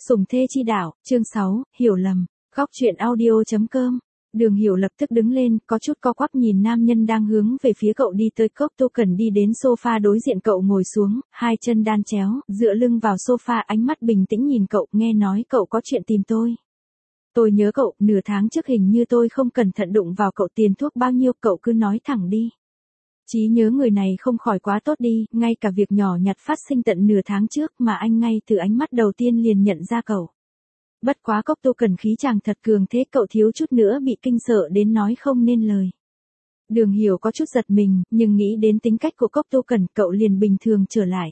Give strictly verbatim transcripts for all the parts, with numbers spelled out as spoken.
Sủng thê chi đạo, chương sáu, hiểu lầm, góc truyện audio.com. Đường Hiểu lập tức đứng lên, có chút co quắp nhìn nam nhân đang hướng về phía cậu đi tới. Cốc Tu Cần đi đến sofa đối diện cậu ngồi xuống, hai chân đan chéo, dựa lưng vào sofa, ánh mắt bình tĩnh nhìn cậu, nghe nói cậu có chuyện tìm tôi. Tôi nhớ cậu, nửa tháng trước hình như tôi không cẩn thận đụng vào cậu, tiền thuốc bao nhiêu, cậu cứ nói thẳng đi. Trí nhớ người này không khỏi quá tốt đi, ngay cả việc nhỏ nhặt phát sinh tận nửa tháng trước mà anh ngay từ ánh mắt đầu tiên liền nhận ra cậu. Bất quá Cốc Tu Cần khí chàng thật cường thế, cậu thiếu chút nữa bị kinh sợ đến nói không nên lời. Đường Hiểu có chút giật mình, nhưng nghĩ đến tính cách của Cốc Tu Cần, cậu liền bình thường trở lại.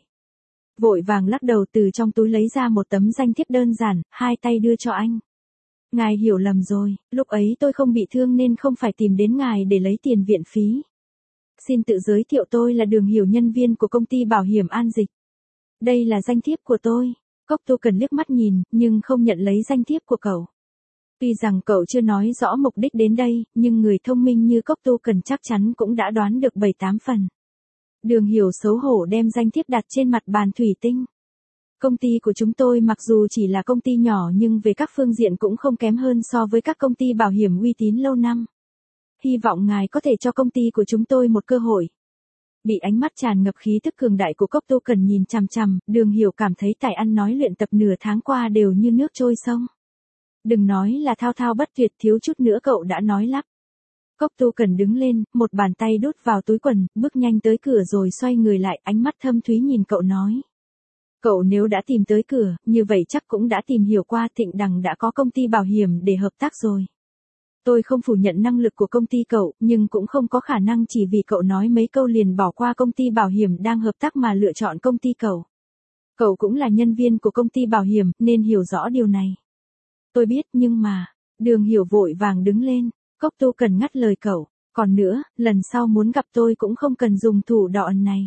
Vội vàng lắc đầu, từ trong túi lấy ra một tấm danh thiếp đơn giản, hai tay đưa cho anh. Ngài hiểu lầm rồi, lúc ấy tôi không bị thương nên không phải tìm đến ngài để lấy tiền viện phí. Xin tự giới thiệu, tôi là Đường Hiểu, nhân viên của công ty bảo hiểm An Dịch. Đây là danh thiếp của tôi. Cốc Tu Cần liếc mắt nhìn, nhưng không nhận lấy danh thiếp của cậu. Tuy rằng cậu chưa nói rõ mục đích đến đây, nhưng người thông minh như Cốc Tu Cần chắc chắn cũng đã đoán được bảy tám phần. Đường Hiểu xấu hổ đem danh thiếp đặt trên mặt bàn thủy tinh. Công ty của chúng tôi mặc dù chỉ là công ty nhỏ nhưng về các phương diện cũng không kém hơn so với các công ty bảo hiểm uy tín lâu năm. Hy vọng ngài có thể cho công ty của chúng tôi một cơ hội. Bị ánh mắt tràn ngập khí tức cường đại của Cốc Tu Cần nhìn chằm chằm, Đường Hiểu cảm thấy tài ăn nói luyện tập nửa tháng qua đều như nước trôi sông. Đừng nói là thao thao bất tuyệt, thiếu chút nữa cậu đã nói lắp. Cốc Tu Cần đứng lên, một bàn tay đút vào túi quần, bước nhanh tới cửa rồi xoay người lại, ánh mắt thâm thúy nhìn cậu nói. Cậu nếu đã tìm tới cửa, như vậy chắc cũng đã tìm hiểu qua Thịnh Đằng đã có công ty bảo hiểm để hợp tác rồi. Tôi không phủ nhận năng lực của công ty cậu, nhưng cũng không có khả năng chỉ vì cậu nói mấy câu liền bỏ qua công ty bảo hiểm đang hợp tác mà lựa chọn công ty cậu. Cậu cũng là nhân viên của công ty bảo hiểm, nên hiểu rõ điều này. Tôi biết, nhưng mà, Đường Hiểu vội vàng đứng lên, Cốc Tu Cần ngắt lời cậu, còn nữa, lần sau muốn gặp tôi cũng không cần dùng thủ đoạn này.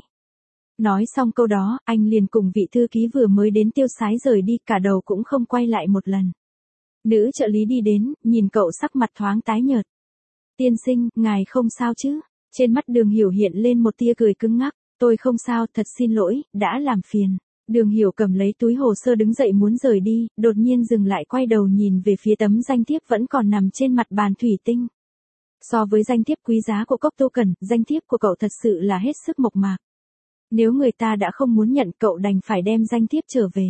Nói xong câu đó, anh liền cùng vị thư ký vừa mới đến tiêu sái rời đi, cả đầu cũng không quay lại một lần. Nữ trợ lý đi đến, nhìn cậu sắc mặt thoáng tái nhợt. Tiên sinh, ngài không sao chứ? Trên mắt Đường Hiểu hiện lên một tia cười cứng ngắc. Tôi không sao, thật xin lỗi, đã làm phiền. Đường Hiểu cầm lấy túi hồ sơ đứng dậy muốn rời đi, đột nhiên dừng lại, quay đầu nhìn về phía tấm danh thiếp vẫn còn nằm trên mặt bàn thủy tinh. So với danh thiếp quý giá của Cốc Tu Cần, danh thiếp của cậu thật sự là hết sức mộc mạc. Nếu người ta đã không muốn nhận, cậu đành phải đem danh thiếp trở về.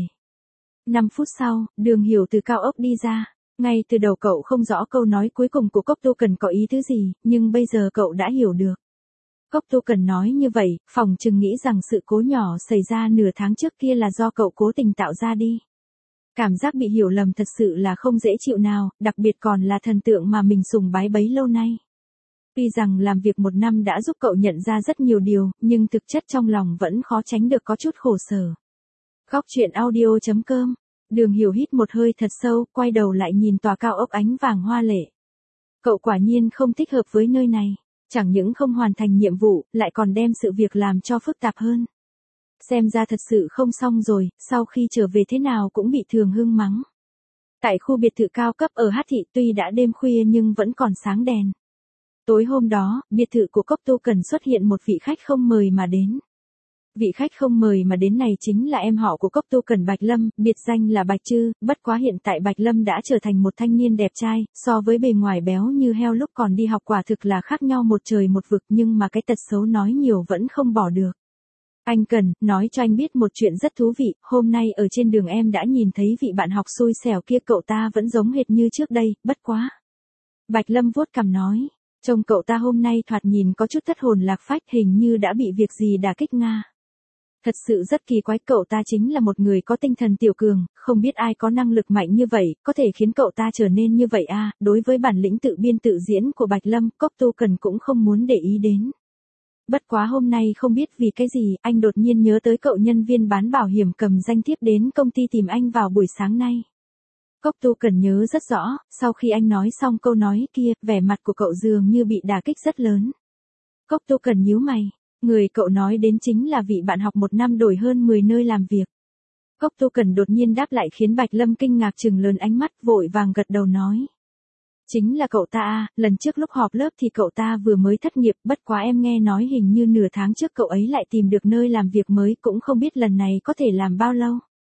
Năm phút sau, Đường Hiểu từ cao ốc đi ra. Ngay từ đầu cậu không rõ câu nói cuối cùng của Cốc Tu Cần có ý tứ gì, nhưng bây giờ cậu đã hiểu được. Cốc Tu Cần nói như vậy, phòng chừng nghĩ rằng sự cố nhỏ xảy ra nửa tháng trước kia là do cậu cố tình tạo ra đi. Cảm giác bị hiểu lầm thật sự là không dễ chịu nào, đặc biệt còn là thần tượng mà mình sùng bái bấy lâu nay. Tuy rằng làm việc một năm đã giúp cậu nhận ra rất nhiều điều, nhưng thực chất trong lòng vẫn khó tránh được có chút khổ sở. Góc truyện audio.com. Đường Hiểu hít một hơi thật sâu, quay đầu lại nhìn tòa cao ốc ánh vàng hoa lệ. Cậu quả nhiên không thích hợp với nơi này, chẳng những không hoàn thành nhiệm vụ, lại còn đem sự việc làm cho phức tạp hơn. Xem ra thật sự không xong rồi, sau khi trở về thế nào cũng bị Thường Hưng mắng. Tại khu biệt thự cao cấp ở Hát Thị, tuy đã đêm khuya nhưng vẫn còn sáng đèn. Tối hôm đó, biệt thự của Cốc Tu Cần xuất hiện một vị khách không mời mà đến. Vị khách không mời mà đến này chính là em họ của Cốc Tu Cần, Bạch Lâm, biệt danh là Bạch Trư, bất quá hiện tại Bạch Lâm đã trở thành một thanh niên đẹp trai, so với bề ngoài béo như heo lúc còn đi học quả thực là khác nhau một trời một vực, nhưng mà cái tật xấu nói nhiều vẫn không bỏ được. Anh Cần, nói cho anh biết một chuyện rất thú vị, hôm nay ở trên đường em đã nhìn thấy vị bạn học xui xẻo kia, cậu ta vẫn giống hệt như trước đây, bất quá. Bạch Lâm vuốt cằm nói, trông cậu ta hôm nay thoạt nhìn có chút thất hồn lạc phách, hình như đã bị việc gì đả kích Nga. Thật sự rất kỳ quái, cậu ta chính là một người có tinh thần tiểu cường, không biết ai có năng lực mạnh như vậy, có thể khiến cậu ta trở nên như vậy à. Đối với bản lĩnh tự biên tự diễn của Bạch Lâm, Cốc Tu Cần cũng không muốn để ý đến. Bất quá hôm nay không biết vì cái gì, anh đột nhiên nhớ tới cậu nhân viên bán bảo hiểm cầm danh thiếp đến công ty tìm anh vào buổi sáng nay. Cốc Tu Cần nhớ rất rõ, sau khi anh nói xong câu nói kia, vẻ mặt của cậu dường như bị đả kích rất lớn. Cốc Tu Cần nhíu mày. Người cậu nói đến chính là vị bạn học một năm đổi hơn mười nơi làm việc. Cốc Tu Cần đột nhiên đáp lại khiến Bạch Lâm kinh ngạc trừng lớn ánh mắt, vội vàng gật đầu nói. Chính là cậu ta à, lần trước lúc họp lớp thì cậu ta vừa mới thất nghiệp, bất quá em nghe nói hình như nửa tháng trước cậu ấy lại tìm được nơi làm việc mới, cũng không biết lần này có thể làm bao lâu.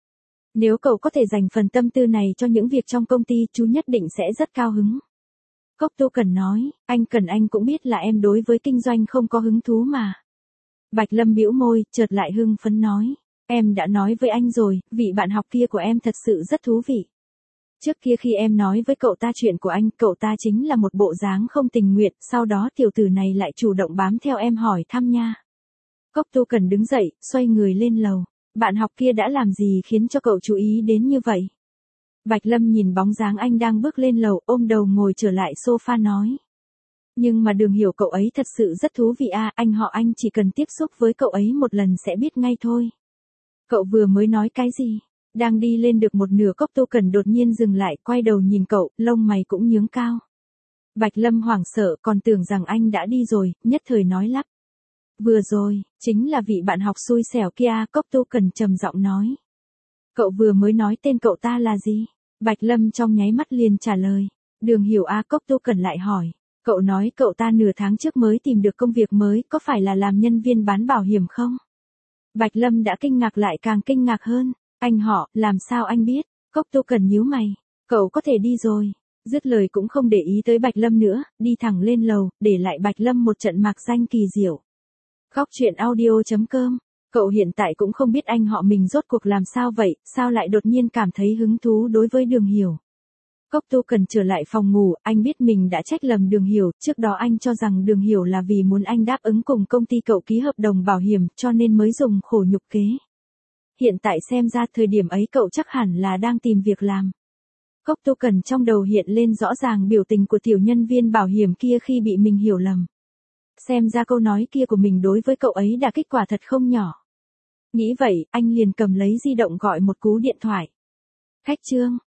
Nếu cậu có thể dành phần tâm tư này cho những việc trong công ty, chú nhất định sẽ rất cao hứng. Cốc Tu Cần nói, anh Cần anh cũng biết là em đối với kinh doanh không có hứng thú mà. Bạch Lâm bĩu môi, chợt lại hưng phấn nói, em đã nói với anh rồi, vị bạn học kia của em thật sự rất thú vị. Trước kia khi em nói với cậu ta chuyện của anh, cậu ta chính là một bộ dáng không tình nguyện, sau đó tiểu tử này lại chủ động bám theo em hỏi thăm nha. Cốc Tu Cần đứng dậy, xoay người lên lầu. Bạn học kia đã làm gì khiến cho cậu chú ý đến như vậy? Bạch Lâm nhìn bóng dáng anh đang bước lên lầu, ôm đầu ngồi trở lại sofa nói. Nhưng mà Đường Hiểu cậu ấy thật sự rất thú vị à, anh họ anh chỉ cần tiếp xúc với cậu ấy một lần sẽ biết ngay thôi. Cậu vừa mới nói cái gì? Đang đi lên được một nửa, Cốc Tu Cần đột nhiên dừng lại, quay đầu nhìn cậu, lông mày cũng nhướng cao. Bạch Lâm hoảng sợ, còn tưởng rằng anh đã đi rồi, nhất thời nói lắp. Vừa rồi, chính là vị bạn học xui xẻo kia, Cốc Tu Cần trầm giọng nói. Cậu vừa mới nói tên cậu ta là gì? Bạch Lâm trong nháy mắt liền trả lời. Đường Hiểu à, Cốc Tu Cần lại hỏi. Cậu nói cậu ta nửa tháng trước mới tìm được công việc mới, có phải là làm nhân viên bán bảo hiểm không? Bạch Lâm đã kinh ngạc lại càng kinh ngạc hơn. Anh họ, làm sao anh biết? Cốc Tu Cần nhíu mày. Cậu có thể đi rồi. Dứt lời cũng không để ý tới Bạch Lâm nữa, đi thẳng lên lầu, để lại Bạch Lâm một trận mạc danh kỳ diệu. Góc truyện audio chấm com. Cậu hiện tại cũng không biết anh họ mình rốt cuộc làm sao vậy, sao lại đột nhiên cảm thấy hứng thú đối với Đường Hiểu. Cốc Tu Cần trở lại phòng ngủ, anh biết mình đã trách lầm Đường Hiểu, trước đó anh cho rằng Đường Hiểu là vì muốn anh đáp ứng cùng công ty cậu ký hợp đồng bảo hiểm cho nên mới dùng khổ nhục kế. Hiện tại xem ra thời điểm ấy cậu chắc hẳn là đang tìm việc làm. Cốc Tu Cần trong đầu hiện lên rõ ràng biểu tình của tiểu nhân viên bảo hiểm kia khi bị mình hiểu lầm. Xem ra câu nói kia của mình đối với cậu ấy đã kết quả thật không nhỏ. Nghĩ vậy, anh liền cầm lấy di động gọi một cú điện thoại. Khách Trương,